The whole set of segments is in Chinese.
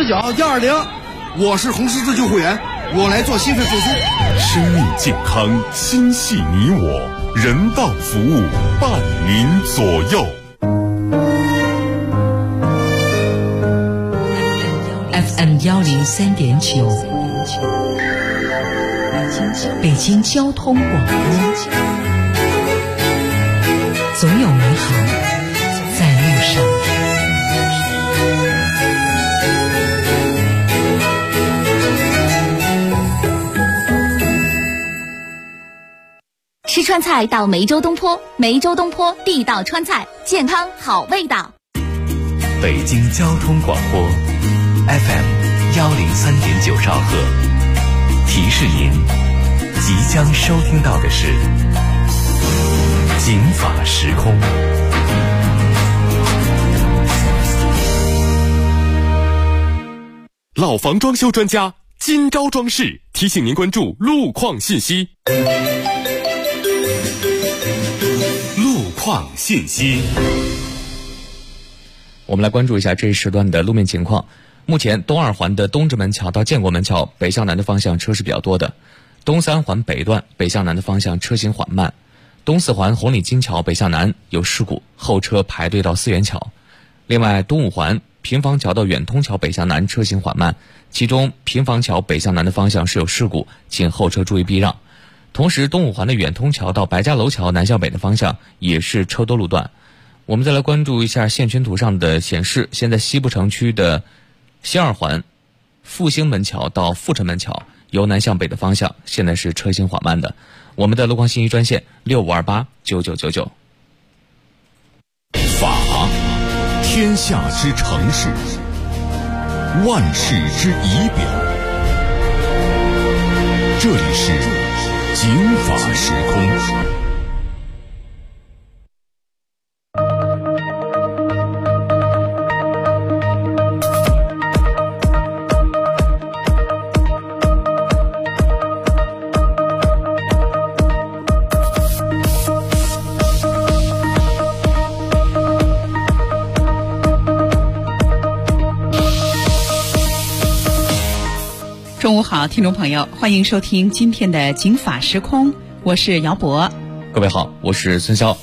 视角120，我是红十字救护员，我来做心肺复苏。 生命健康，心系你我，人道服务伴您左右。 FM 103.9，北京交通广播，总有美好在路上。 吃川菜到梅州东坡，梅州东坡地道川菜，健康好味道。 北京交通广播 FM 103.9兆赫，提示您即将收听到的是警法时空。 老房装修专家金招装饰提醒您关注路况信息。路况信息， 我们来关注一下这一时段的路面情况。目前东二环的东直门桥到建国门桥北向南的方向车是比较多的，东三环北段北向南的方向车行缓慢，东四环红里金桥北向南有事故，后车排队到四元桥。另外东五环平房桥到远通桥北向南车行缓慢，其中平房桥北向南的方向是有事故，请后车注意避让。同时东五环的远通桥到白家楼桥南向北的方向也是车多路段。我们再来关注一下线圈图上的显示，现在西部城区的西二环复兴门桥到阜成门桥由南向北的方向现在是车行缓慢的。我们的路况信息专线65289999。 法，天下之城市，万事之仪表。这里是警法时空。 中午好，听众朋友，欢迎收听今天的警法时空，我是姚博。 各位好，我是孙潇。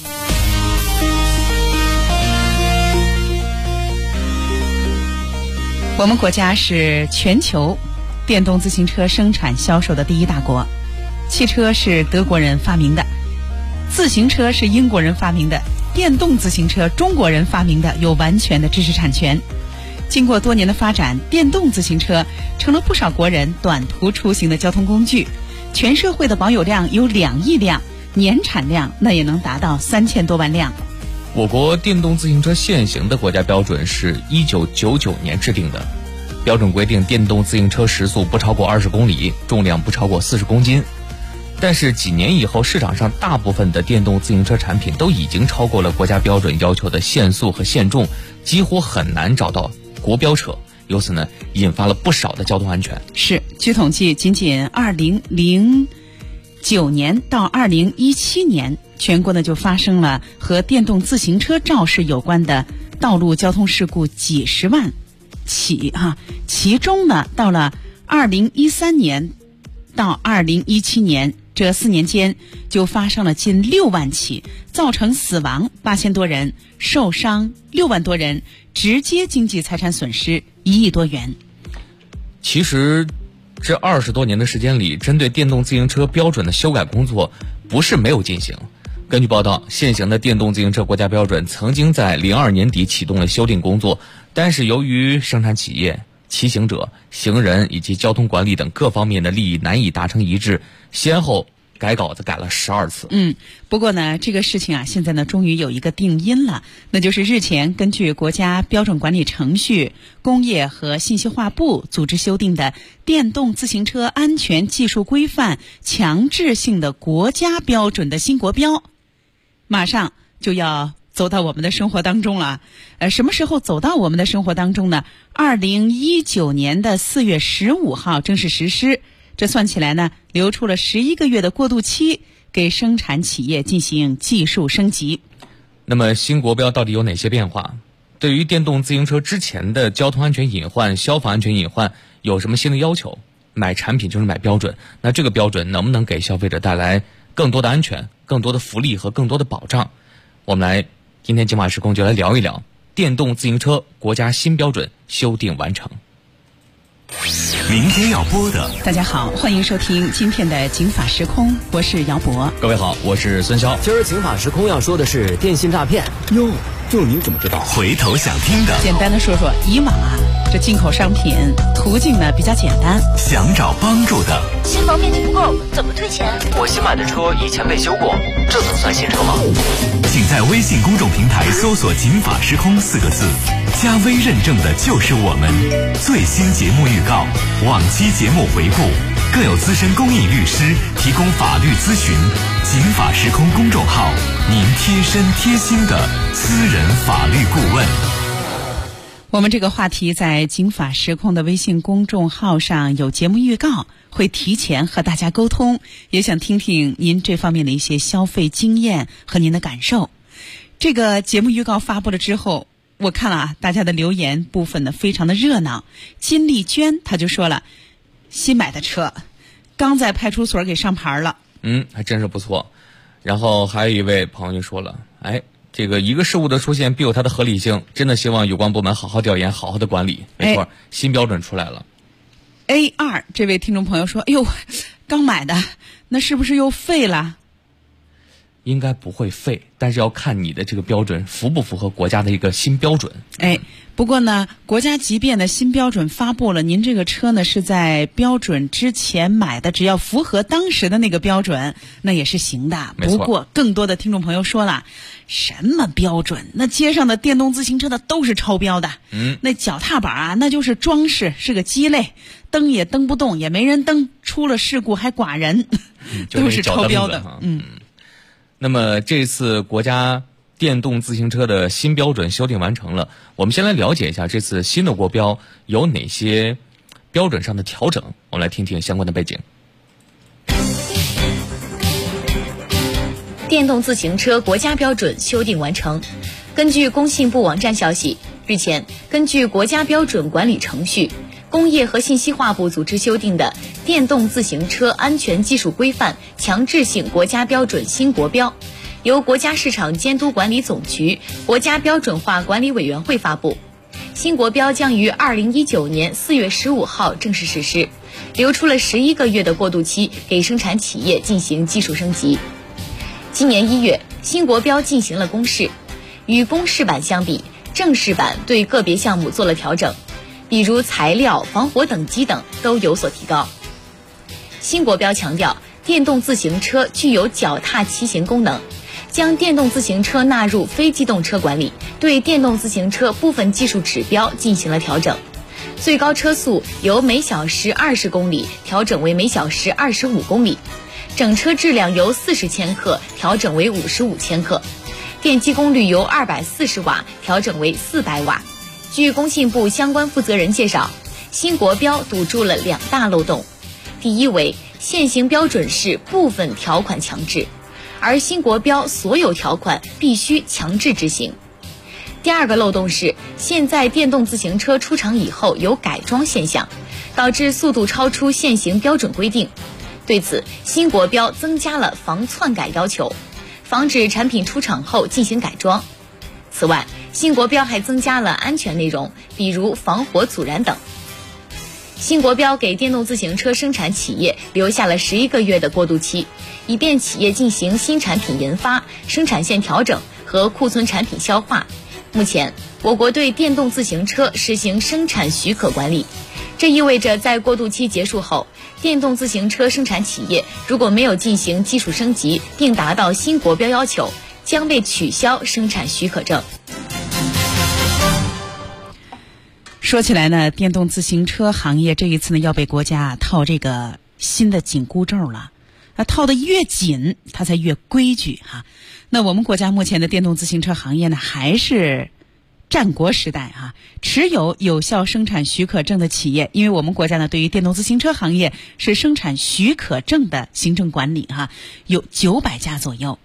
我们国家是全球电动自行车生产销售的第一大国，汽车是德国人发明的，自行车是英国人发明的，电动自行车中国人发明的，有完全的知识产权。经过多年的发展，电动自行车成了不少国人短途出行的交通工具，全社会的保有量有2亿辆，年产量那也能达到3000多万辆。 我国电动自行车现行的国家标准是1999年制定的，标准规定电动自行车时速不超过20公里，重量不超过40公斤。但是几年以后，市场上大部分的电动自行车产品都已经超过了国家标准要求的限速和限重，几乎很难找到国标车，由此呢，引发了不少的交通安全。 是，据统计，仅仅2009年到2017年，全国呢就发生了和电动自行车肇事有关的道路交通事故几十万起其中呢，到了2013年到2017年这4年间，就发生了近6万起，造成死亡8000多人，受伤6万多人，直接经济财产损失1亿多元。 其实这20多年的时间里，针对电动自行车标准的修改工作不是没有进行。根据报道，现行的电动自行车国家标准曾经在02年底启动了修订工作，但是由于生产企业、骑行者、行人以及交通管理等各方面的利益难以达成一致，先后改稿子改了12次。 不过呢，这个事情现在呢终于有一个定因了，那就是日前根据国家标准管理程序工业和信息化部组织修订的电动自行车安全技术规范强制性的国家标准的新国标，马上就要走到我们的生活当中了。什么时候走到我们的生活当中呢？2019年的4月15号正式实施，这算起来呢，留出了11个月的过渡期，给生产企业进行技术升级。 那么新国标到底有哪些变化？ 对于电动自行车之前的交通安全隐患、消防安全隐患有什么新的要求？买产品就是买标准，那这个标准能不能给消费者带来更多的安全、更多的福利和更多的保障？我们来今天警法时空就来聊一聊电动自行车国家新标准修订完成。 明天要播的， 大家好，欢迎收听今天的警法时空，我是姚博。 各位好，我是孙潇。 今儿警法时空要说的是电信诈骗。 哟，就你怎么知道？ 回头想听的， 简单的说说，以往这进口商品途径呢比较简单， 想找帮助的， 新房面积不够，怎么退钱？ 我新买的车以前被修过，这能算新车吗？ 请在微信公众平台搜索“警法时空”4个字，加微认证的就是我们。最新节目预告、往期节目回顾，更有资深公益律师提供法律咨询。警法时空公众号，您贴身贴心的私人法律顾问。 我们这个话题在警法时空的微信公众号上有节目预告，会提前和大家沟通，也想听听您这方面的一些消费经验和您的感受。这个节目预告发布了之后，我看了大家的留言部分呢非常的热闹。金丽娟她就说了，新买的车刚在派出所给上牌了， 还真是不错。然后还有一位朋友就说了，这个一个事物的出现必有它的合理性，真的希望有关部门好好调研，好好的管理。没错，新标准出来了。 A2 这位听众朋友说，哎呦，刚买的，那是不是又废了？ 应该不会废，但是要看你的这个标准符不符合国家的一个新标准。 不过呢，国家即便的新标准发布了，您这个车呢是在标准之前买的，只要符合当时的那个标准，那也是行的。不过更多的听众朋友说了，什么标准？那街上的电动自行车的都是超标的。那脚踏板那就是装饰，是个鸡肋，蹬也蹬不动，也没人蹬，出了事故还剐人，都是超标的。 那么这次国家电动自行车的新标准修订完成了，我们先来了解一下这次新的国标有哪些标准上的调整，我们来听听相关的背景。 电动自行车国家标准修订完成。根据工信部网站消息，日前根据国家标准管理程序，工业和信息化部组织修订的《电动自行车安全技术规范强制性国家标准》新国标，由国家市场监督管理总局国家标准化管理委员会发布。新国标将于2019年4月15号正式实施，留出了11个月的过渡期，给生产企业进行技术升级。今年1月，新国标进行了公示，与公示版相比，正式版对个别项目做了调整，比如材料、防火等级等都有所提高。新国标强调，电动自行车具有脚踏骑行功能，将电动自行车纳入非机动车管理，对电动自行车部分技术指标进行了调整。最高车速由每小时20公里调整为每小时25公里，整车质量由40千克调整为55千克，电机功率由240瓦调整为400瓦。据工信部相关负责人介绍，新国标堵住了2大漏洞。第一为现行标准是部分条款强制，而新国标所有条款必须强制执行。第二个漏洞是，现在电动自行车出厂以后有改装现象，导致速度超出现行标准规定。对此，新国标增加了防篡改要求，防止产品出厂后进行改装。此外，新国标还增加了安全内容，比如防火阻燃等。新国标给电动自行车生产企业留下了11个月的过渡期，以便企业进行新产品研发、生产线调整和库存产品消化。目前，我国对电动自行车实行生产许可管理，这意味着在过渡期结束后，电动自行车生产企业如果没有进行技术升级并达到新国标要求，将被取消生产许可证。 说起来呢，电动自行车行业这一次呢要被国家套这个新的紧箍咒了。套得越紧，它才越规矩哈。那我们国家目前的电动自行车行业呢，还是战国时代哈，持有有效生产许可证的企业，因为我们国家呢对于电动自行车行业是生产许可证的行政管理哈，有900家左右。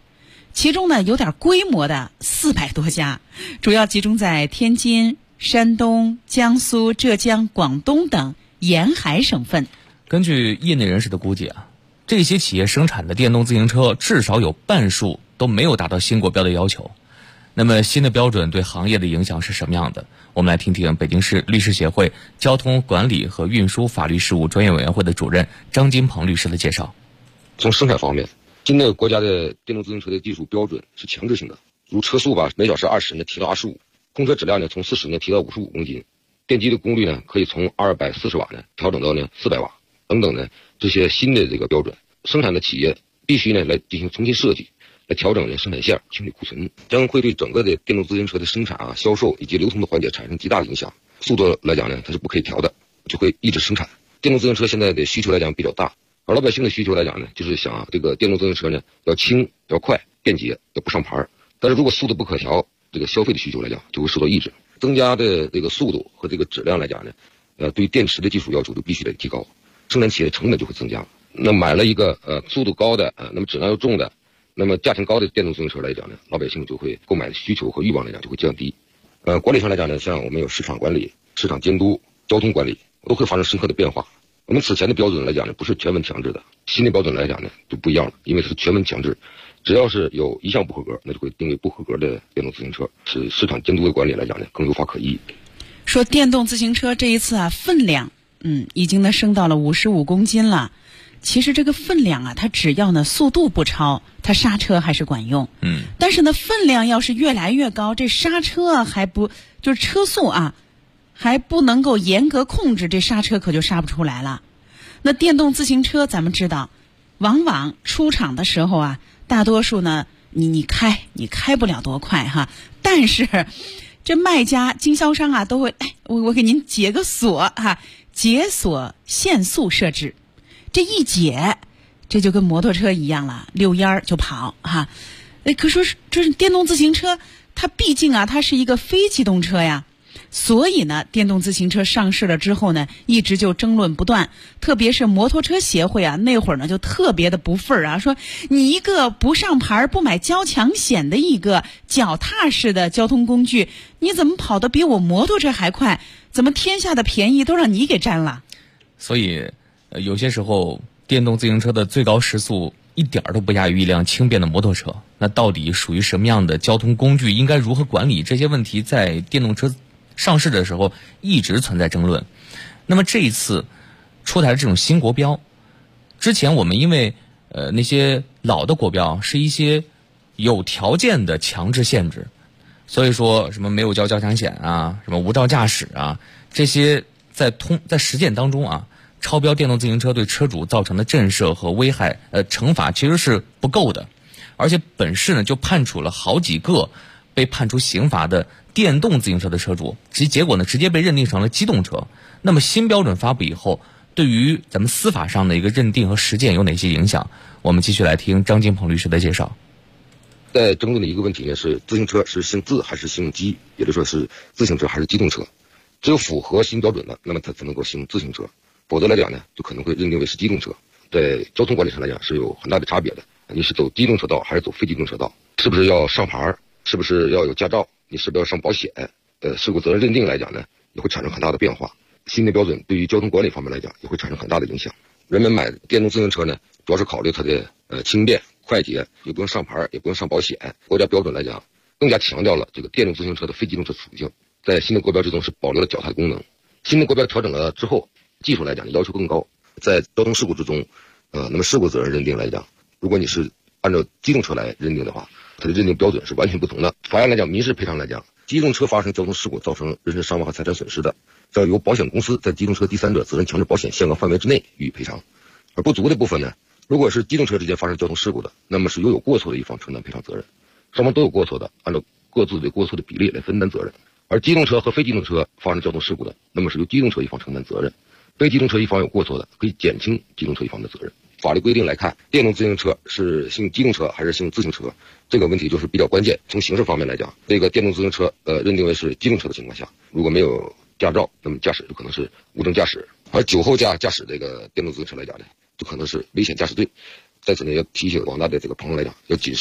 其中呢有点规模的400多家，主要集中在天津、山东、江苏、浙江、广东等沿海省份。 根据业内人士的估计啊，这些企业生产的电动自行车至少有半数都没有达到新国标的要求。那么新的标准对行业的影响是什么样的？我们来听听北京市律师协会交通管理和运输法律事务专业委员会的主任张金鹏律师的介绍。 从生产方面，新的国家的电动自行车的技术标准是强制性的，如车速每小时20呢提到25，空车质量呢从40呢提到55公斤，电机的功率呢可以从240瓦呢调整到呢400瓦等等呢，这些新的这个标准，生产的企业必须呢来进行重新设计，来调整生产线清理库存，将会对整个的电动自行车的生产啊、销售以及流通的环节产生极大的影响。速度来讲呢，它是不可以调的，就会抑制生产。电动自行车现在的需求来讲比较大，而老百姓的需求来讲呢，就是想这个电动自行车呢要轻、要快、便捷，要不上牌。但是如果速度不可调，这个消费的需求来讲就会受到抑制。增加的这个速度和这个质量来讲呢，对电池的技术要求就必须得提高，生产企业的成本就会增加。那买了一个速度高的那么质量又重的，那么价钱高的电动自行车来讲呢，老百姓就会购买的需求和欲望来讲就会降低。管理上来讲呢，像我们有市场管理、市场监督、交通管理，都会发生深刻的变化。我们此前的标准来讲呢，不是全文强制的，新的标准来讲呢就不一样了，因为它是全文强制，只要是有一项不合格，那就会定为不合格的电动自行车，使市场监督的管理来讲呢更有法可依。 说电动自行车这一次啊，分量已经呢升到了55公斤了。其实这个分量啊，它只要呢速度不超，它刹车还是管用。但是呢分量要是越来越高，这刹车啊还不就是车速啊还不能够严格控制，这刹车可就刹不出来了。那电动自行车咱们知道，往往出厂的时候啊，大多数呢你开不了多快哈，但是这卖家经销商啊都会我给您解个锁哈，解锁限速设置。这一解，这就跟摩托车一样了，溜烟儿就跑哈。可说是这是电动自行车，它毕竟啊，它是一个非机动车呀，所以呢，电动自行车上市了之后呢，一直就争论不断。特别是摩托车协会啊，那会儿呢就特别的不忿啊，说你一个不上牌、不买交强险的一个脚踏式的交通工具，你怎么跑得比我摩托车还快？怎么天下的便宜都让你给占了？ 所以有些时候电动自行车的最高时速一点都不亚于一辆轻便的摩托车，那到底属于什么样的交通工具，应该如何管理，这些问题在电动车上市的时候一直存在争论。那么这一次出台的这种新国标，之前我们因为那些老的国标是一些有条件的强制限制，所以说什么没有交交强险啊，什么无照驾驶啊，这些在实践当中啊，超标电动自行车对车主造成的震慑和危害惩罚其实是不够的。而且本市呢就判处了好几个被判处刑罚的电动自行车的车主，其结果呢直接被认定成了机动车。那么新标准发布以后，对于咱们司法上的一个认定和实践有哪些影响？我们继续来听张金鹏律师的介绍。 在争论的一个问题呢是自行车是姓自还是姓机，也就是说是自行车还是机动车。只有符合新标准的，那么它才能够姓自行车，否则来讲呢就可能会认定为是机动车。在交通管理上来讲是有很大的差别的，你是走机动车道还是走非机动车道，是不是要上牌，是不是要有驾照，你是不是要上保险，事故责任认定来讲呢也会产生很大的变化。新的标准对于交通管理方面来讲也会产生很大的影响。人们买电动自行车呢主要是考虑它的轻便快捷，也不用上牌，也不用上保险。国家标准来讲更加强调了这个电动自行车的非机动车属性，在新的国标之中是保留了脚踏的功能。新的国标调整了之后，技术来讲要求更高，在交通事故之中那么事故责任认定来讲，如果你是按照机动车来认定的话，它的认定标准是完全不同的。法院来讲，民事赔偿来讲，机动车发生交通事故造成人身伤亡和财产损失的，要由保险公司在机动车第三者责任强制保险限额范围之内予以赔偿。而不足的部分呢，如果是机动车之间发生交通事故的，那么是由有过错的一方承担赔偿责任，双方都有过错的，按照各自的过错的比例来分担责任。而机动车和非机动车发生交通事故的，那么是由机动车一方承担责任，非机动车一方有过错的，可以减轻机动车一方的责任。法律规定来看，电动自行车是姓机动车还是姓自行车，这个问题就是比较关键。从刑事方面来讲，这个电动自行车认定为是机动车的情况下，如果没有驾照，那么驾驶就可能是无证驾驶，而酒后驾驶这个电动自行车来讲呢，就可能是危险驾驶罪。在此呢，要提醒广大的这个朋友来讲，要谨慎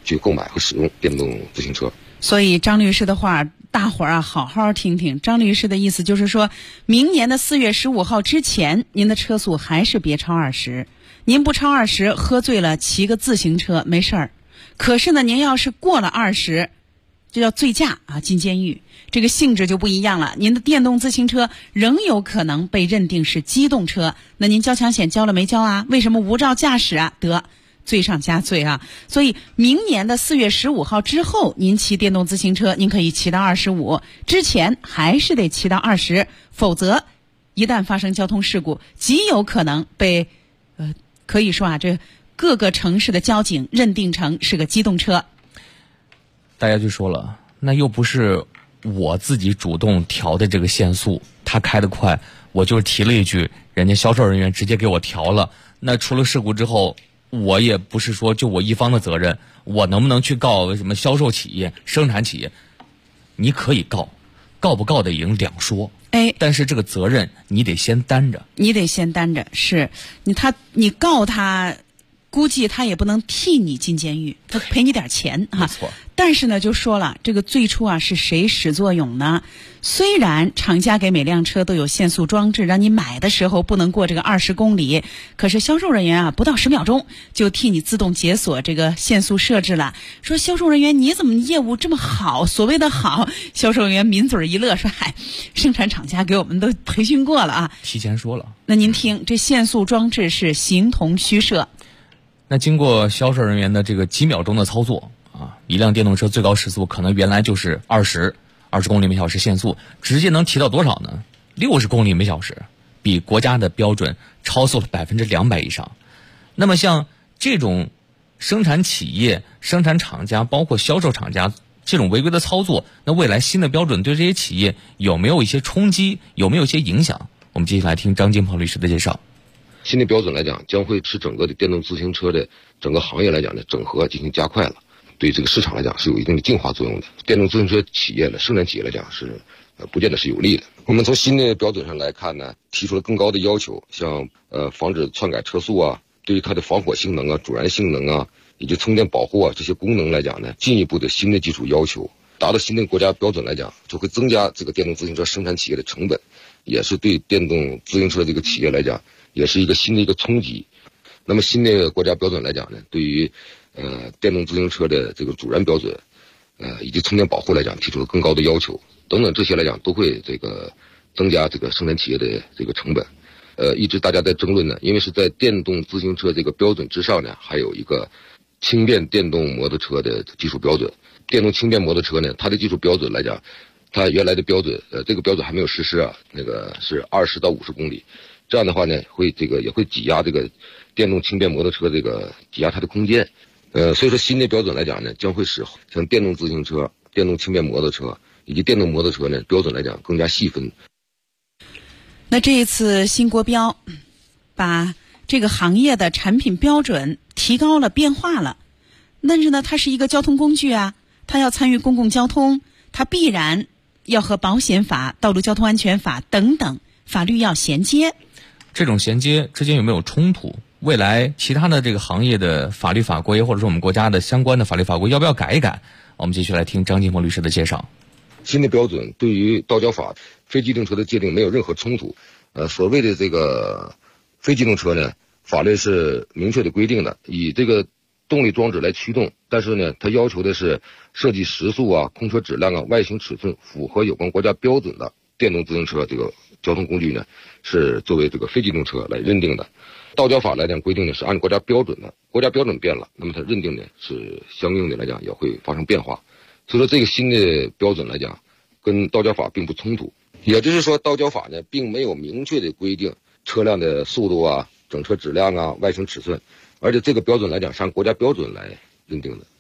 去购买和使用电动自行车。 所以张律师的话，大伙儿好好听听。张律师的意思就是说，明年的4月15号之前，您的车速还是别超20。您不超20，喝醉了骑个自行车没事儿。可是呢，您要是过了20，这叫醉驾啊，进监狱。这个性质就不一样了。您的电动自行车仍有可能被认定是机动车。那您交强险交了没交啊？为什么无照驾驶啊？得。罪上加罪啊！所以明年的4月15号之后，您骑电动自行车，您可以骑到25，之前还是得骑到20，否则一旦发生交通事故，极有可能被可以说啊，这各个城市的交警认定成是个机动车。 大家就说了，那又不是我自己主动调的这个限速，他开得快，我就是提了一句，人家销售人员直接给我调了。那出了事故之后，我也不是说就我一方的责任，我能不能去告什么销售企业、生产企业？你可以告，告不告得赢两说。但是这个责任你得先担着。是你告他，估计他也不能替你进监狱，他赔你点钱哈。 没错。 但是呢，就说了，这个最初啊是谁始作俑呢？虽然厂家给每辆车都有限速装置，让你买的时候不能过这个20公里，可是销售人员啊不到10秒钟就替你自动解锁这个限速设置了。说销售人员你怎么业务这么好？所谓的好，销售人员抿嘴一乐说：“嗨，生产厂家给我们都培训过了啊， 提前说了。” 那您听，这限速装置是形同虚设。 那经过销售人员的这个几秒钟的操作啊，一辆电动车最高时速可能原来就是20公里每小时限速，直接能提到多少呢？60公里每小时，比国家的标准超速了200%以上。那么像这种生产企业、生产厂家，包括销售厂家这种违规的操作，那未来新的标准对这些企业有没有一些冲击，有没有一些影响？我们接下来听张金鹏律师的介绍。 新的标准来讲，将会使整个的电动自行车的整个行业来讲呢，整合进行加快了，对这个市场来讲是有一定的净化作用的。电动自行车企业的生产企业来讲是不见得是有利的。我们从新的标准上来看呢，提出了更高的要求，像防止篡改车速啊，对于它的防火性能啊、阻燃性能啊，以及充电保护啊这些功能来讲呢，进一步的新的技术要求，达到新的国家标准来讲，就会增加这个电动自行车生产企业的成本，也是对电动自行车这个企业来讲，也是一个新的一个冲击。那么新的国家标准来讲呢，对于电动自行车的这个阻燃标准，以及充电保护来讲，提出了更高的要求，等等这些来讲都会这个增加这个生产企业的这个成本。一直大家在争论呢，因为是在电动自行车这个标准之上呢，还有一个轻便电动摩托车的技术标准。电动轻便摩托车呢，它的技术标准来讲，它原来的标准，这个标准还没有实施啊，那个是20到50公里。这样的话呢，也会挤压这个电动轻便摩托车这个挤压它的空间。所以说新的标准来讲呢，将会使像电动自行车、电动轻便摩托车以及电动摩托车呢标准来讲更加细分。 那这一次新国标把这个行业的产品标准提高了、变化了，但是呢，它是一个交通工具啊，它要参与公共交通，它必然要和保险法、道路交通安全法等等法律要衔接。 这种衔接之间有没有冲突？未来其他的这个行业的法律法规，或者说我们国家的相关的法律法规，要不要改一改？我们继续来听张金鹏律师的介绍。 新的标准对于道交法非机动车的界定没有任何冲突。所谓的这个非机动车呢，法律是明确的规定的，以这个动力装置来驱动，但是呢，它要求的是设计时速啊、空车质量啊、外形尺寸符合有关国家标准的电动自行车这个交通工具呢，是作为这个非机动车来认定的。道交法来讲规定的是按国家标准的，国家标准变了，那么它认定的是相应的来讲也会发生变化。所以说这个新的标准来讲跟道交法并不冲突，也就是说道交法呢并没有明确的规定车辆的速度啊、整车质量啊、外形尺寸，而且这个标准来讲是按国家标准来认定的。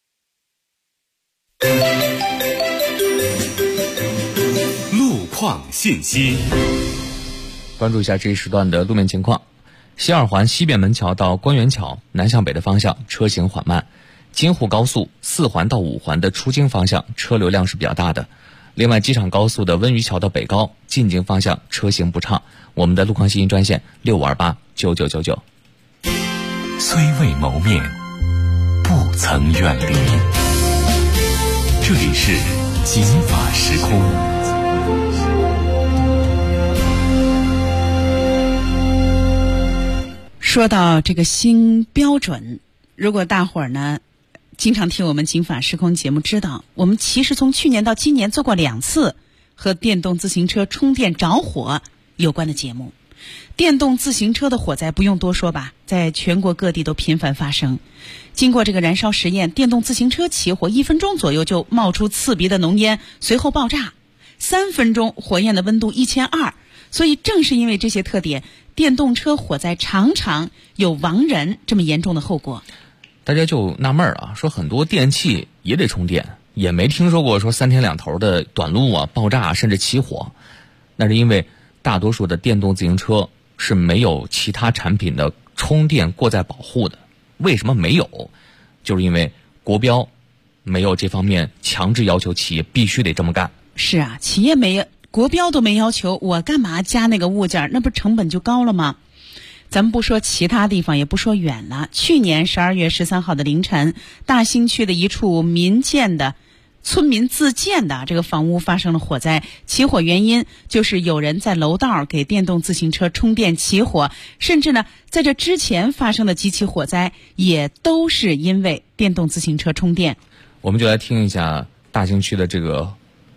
路况信息， 关注一下这一时段的路面情况。西二环西便门桥到官园桥南向北的方向车行缓慢，京沪高速4环到5环的出京方向车流量是比较大的。另外，机场高速的温榆桥到北高进京方向车行不畅。我们的路况信息专线65289999。 虽未谋面，不曾远离。这里是金法时空。 说到这个新标准，如果大伙儿呢经常听我们金法时空节目，知道我们其实从去年到今年做过2次和电动自行车充电着火有关的节目。电动自行车的火灾不用多说吧，在全国各地都频繁发生。经过这个燃烧实验，电动自行车起火1分钟左右就冒出刺鼻的浓烟，随后爆炸，3分钟火焰的温度1200。所以正是因为这些特点，电动车火灾常常有亡人这么严重的后果。 大家就纳闷啊，说很多电器也得充电，也没听说过说3天2头的短路啊、爆炸甚至起火。那是因为大多数的电动自行车是没有其他产品的充电过载保护的。为什么没有？就是因为国标没有这方面强制要求企业必须得这么干。 是啊，企业国标都没要求，我干嘛加那个物件？那不成本就高了吗？咱们不说其他地方，也不说远了。去年12月13号的凌晨，大兴区的一处村民自建的这个房屋发生了火灾，起火原因就是有人在楼道给电动自行车充电起火，甚至呢，在这之前发生的几起火灾也都是因为电动自行车充电。 我们就来听一下大兴区的这个。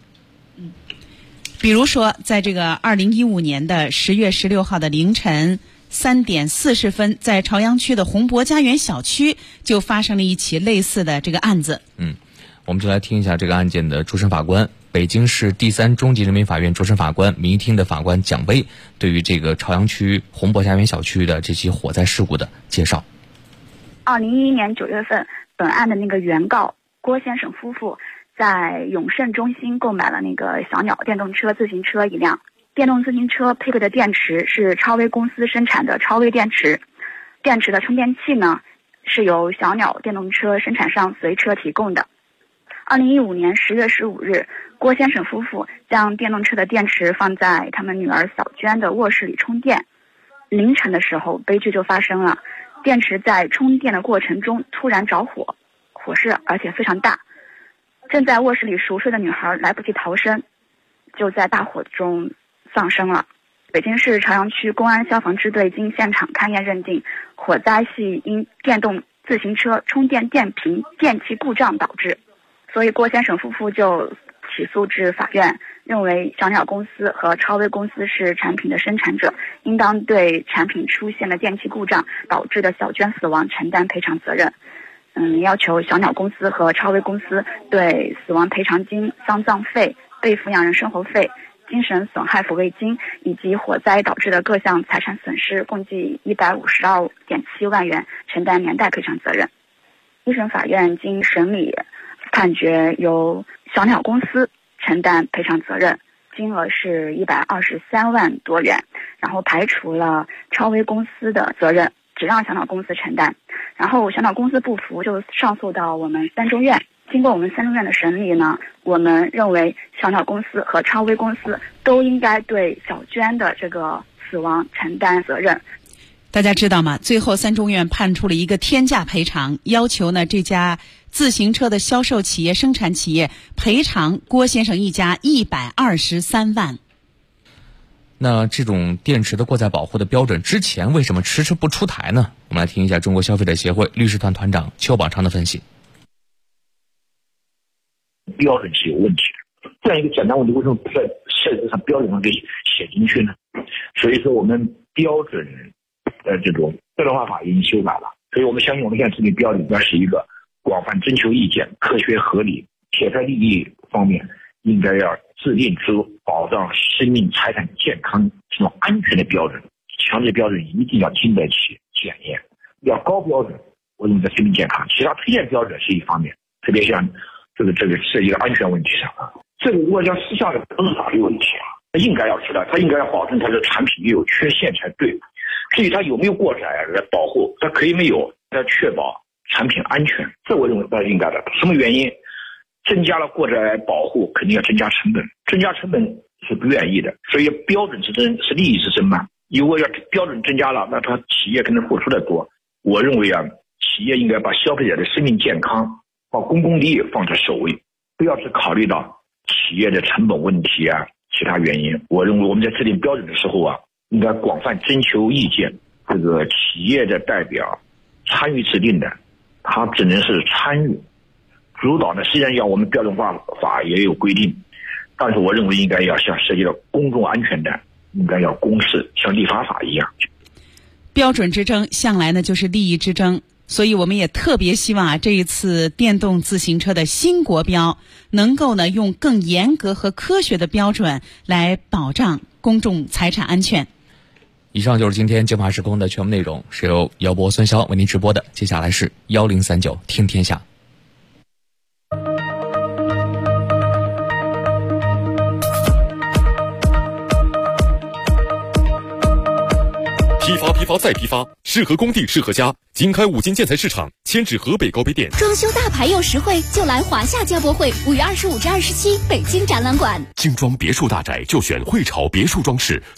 比如说，在这个2015年的10月16号的凌晨3点40分，在朝阳区的宏博家园小区就发生了一起类似的这个案子。 我们就来听一下这个案件的主审法官，北京市第3中级人民法院主审法官、民一厅的法官蒋薇对于这个朝阳区宏博家园小区的这起火灾事故的介绍。 2011年9月份，本案的那个原告郭先生夫妇在永盛中心购买了那个小鸟电动车自行车一辆，电动自行车配备的电池是超威公司生产的超威电池，电池的充电器呢是由小鸟电动车生产商随车提供的。2015年10月15日，郭先生夫妇将电动车的电池放在他们女儿小娟的卧室里充电。凌晨的时候，悲剧就发生了，电池在充电的过程中突然着火，火势而且非常大。正在卧室里熟睡的女孩来不及逃生，就在大火中丧生了。北京市朝阳区公安消防支队经现场勘验认定，火灾系因电动自行车充电电瓶电器故障导致，所以郭先生夫妇就起诉至法院，认为小鸟公司和超威公司是产品的生产者，应当对产品出现的电器故障导致的小娟死亡承担赔偿责任。要求小鸟公司和超威公司对死亡赔偿金、丧葬费、被抚养人生活费、精神损害抚慰金以及火灾导致的各项财产损失共计152.7万元承担连带赔偿责任。一审法院经审理判决由小鸟公司承担赔偿责任，金额是123万多元，然后排除了超威公司的责任，只让小鸟公司承担。然后小鸟公司不服，就上诉到我们3中院。经过我们3中院的审理呢，我们认为小鸟公司和超威公司都应该对小娟的这个死亡承担责任。 大家知道吗？最后3中院判处了一个天价赔偿，要求呢这家自行车的销售企业、生产企业赔偿郭先生一家123万。 那这种电池的过载保护的标准之前为什么迟迟不出台呢？我们来听一下中国消费者协会律师团团长邱宝昌的分析。 标准是有问题的，这样一个简单问题为什么不在设置上标准上给写进去呢？所以说我们标准的这种标准化法已经修改了，所以我们相信我们现在制定标准应该是一个广泛征求意见、科学合理、铁在利益方面应该要制定出保障生命财产健康这种安全的标准，强制标准一定要经得起检验，要高标准。我认为在生命健康，其他推荐标准是一方面，特别像这个涉及到安全问题上啊，这个如果要私下的不是法律问题啊，它应该要出来，它应该要保证它的产品又有缺陷才对。至于它有没有过载来保护，它可以没有，要确保产品安全，这我认为那是应该的。什么原因？增加了过载来保护，肯定要增加成本，增加成本是不愿意的，所以标准之争是利益之争嘛。如果要标准增加了，那它企业可能付出的多。我认为啊， 企业应该把消费者的生命健康、把公共利益放在首位，不要只考虑到企业的成本问题啊，其他原因。我认为我们在制定标准的时候啊，应该广泛征求意见。这个企业的代表参与制定的，他只能是参与，主导呢。虽然要我们标准化法也有规定，但是我认为应该要像涉及到公众安全的，应该要公示，像立法法一样。 标准之争向来呢就是利益之争，所以我们也特别希望这一次电动自行车的新国标能够呢用更严格和科学的标准来保障公众财产安全。 以上就是今天《京华时空》的全部内容，是由姚博、孙潇为您直播的。接下来是1039听天下。 批发再批发，适合工地适合家。经开5金建材市场，迁至河北高碑店。 装修大牌又实惠，就来华夏家博会，5月25至27，北京展览馆。 精装别墅大宅就选汇潮别墅装饰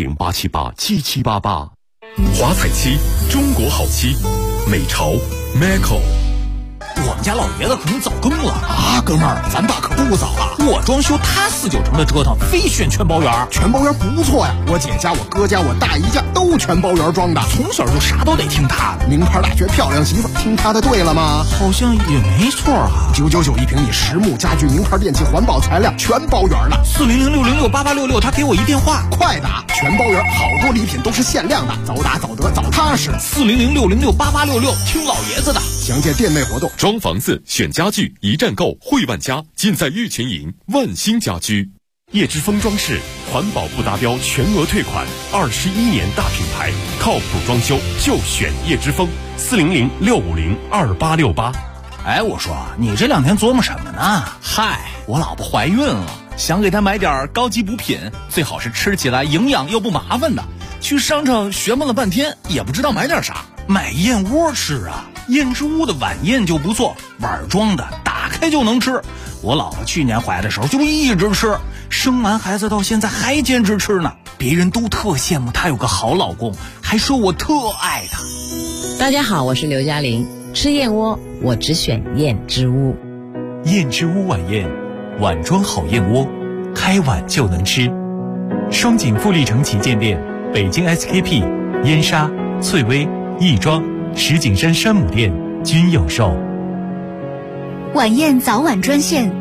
，400-878-7788。华彩漆，中国好漆，美潮 Maco。 我们家老爷子可能早更了啊，哥们儿，咱爸可不早啊！我装修他4、9成的折腾，非选全包圆。 全包圆不错呀，我姐家、我哥家、我大姨家都全包圆装的， 从小就啥都得听他的。 名牌大学漂亮媳妇，听他的对了吗？ 好像也没错啊。 999一平米，实木家具、名牌电器、环保材料，全包圆了。 400-606-8866，他给我一电话， 快打！全包圆，好多礼品都是限量的，早打早得早踏实。 400-606-8866，听老爷子的。 详见店内活动。 装房子选家具，一站购汇万家，尽在玉泉营万兴家居。叶之峰装饰，环保不达标全额退款，21年大品牌，靠谱装修就选叶之峰。400-650-2868。 哎，我说你这2天琢磨什么呢？嗨，我老婆怀孕了，想给她买点高级补品，最好是吃起来营养又不麻烦的。去商场询问了半天，也不知道买点啥。买燕窝吃啊，燕之屋的晚宴就不错，碗装的，打开就能吃。我老婆去年怀的时候就一直吃，生完孩子到现在还坚持吃呢。别人都特羡慕她有个好老公，还说我特爱她。 大家好，我是刘嘉玲。吃燕窝，我只选燕之屋。 燕之屋晚宴，碗装好燕窝，开碗就能吃。双井富力城旗舰店、北京 SKP、燕莎、翠微、亦庄、石景山山姆店均有售。 晚宴早晚专线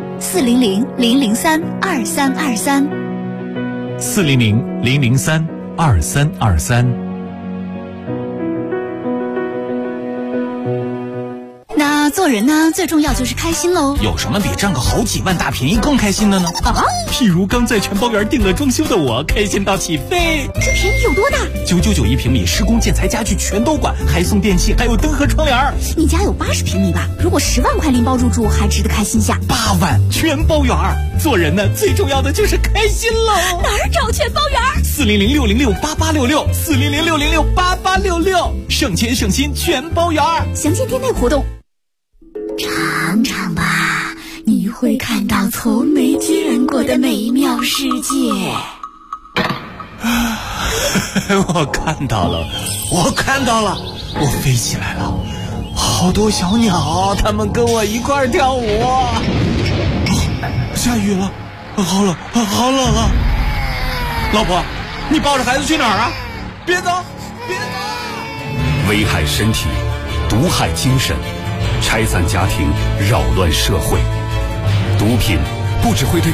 400-003-2323 400-003-2323。 那做人呢，最重要就是开心喽。 有什么比占个好几万大便宜更开心的呢？ 啊， 譬如刚在全包园订了装修的我，开心到起飞。 这便宜有多大 ？999一平米，施工建材家具全都管，还送电器，还有灯和窗帘。 你家有80平米吧？如果10万块拎包入住，还值得开心下。 8万全包园。 做人呢，最重要的就是开心喽。 哪儿找全包园 ？400-606-8866 400-606-8866，省钱省心全包园。 详见店内活动。尝尝吧，你会看到从没见过的美妙世界。 我看到了，我飞起来了，好多小鸟，它们跟我一块儿跳舞。下雨了，好冷啊！老婆，你抱着孩子去哪儿啊？别走！ 危害身体，毒害精神，拆散家庭，扰乱社会。毒品不只会对